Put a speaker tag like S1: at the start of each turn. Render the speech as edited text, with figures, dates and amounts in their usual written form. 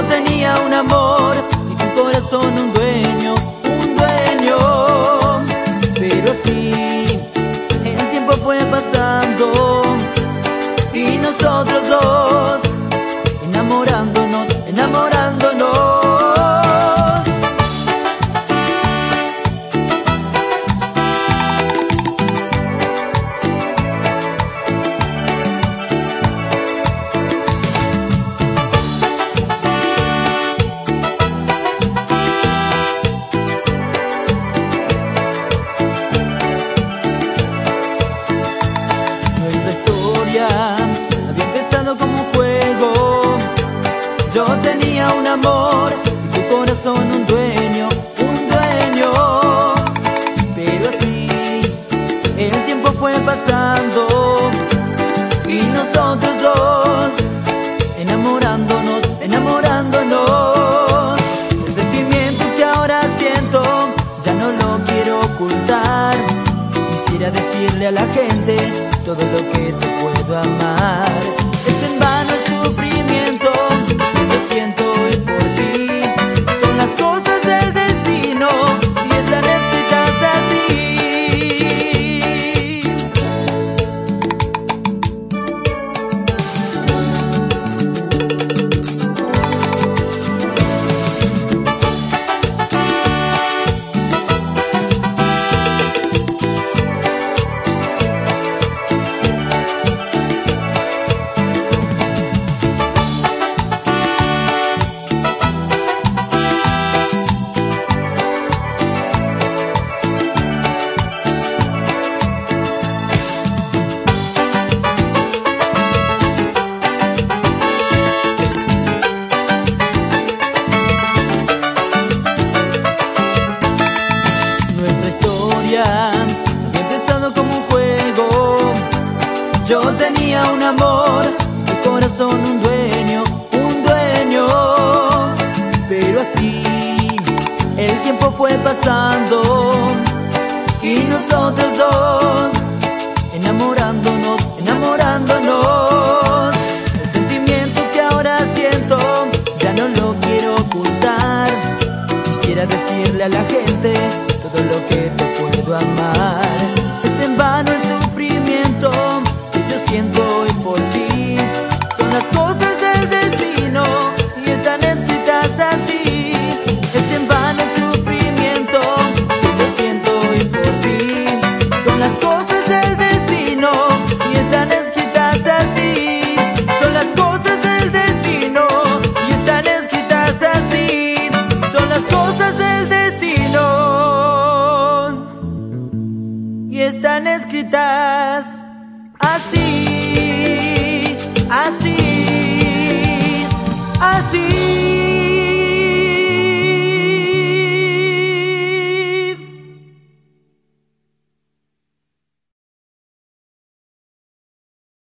S1: tenía un amor y tu corazón un dueño, pero así el tiempo fue pasando y nosotros dos enamorándonos, enamorándonos. Había empezado como un juego. Yo tenía un amor y tu corazón un dueño, pero así el tiempo fue pasando y nosotros dos enamorándonos, enamorándonos. El sentimiento que ahora siento ya no lo quiero ocultar. Quisiera decirle a la gente todo lo que te puedo amar. Es en vano el sufrimiento que yo siento hoy por ti. Son las cosas del destino y están escritas así. Había empezado como un juego. Yo tenía un amor, mi corazón un dueño, pero así el tiempo fue pasando y nosotros dos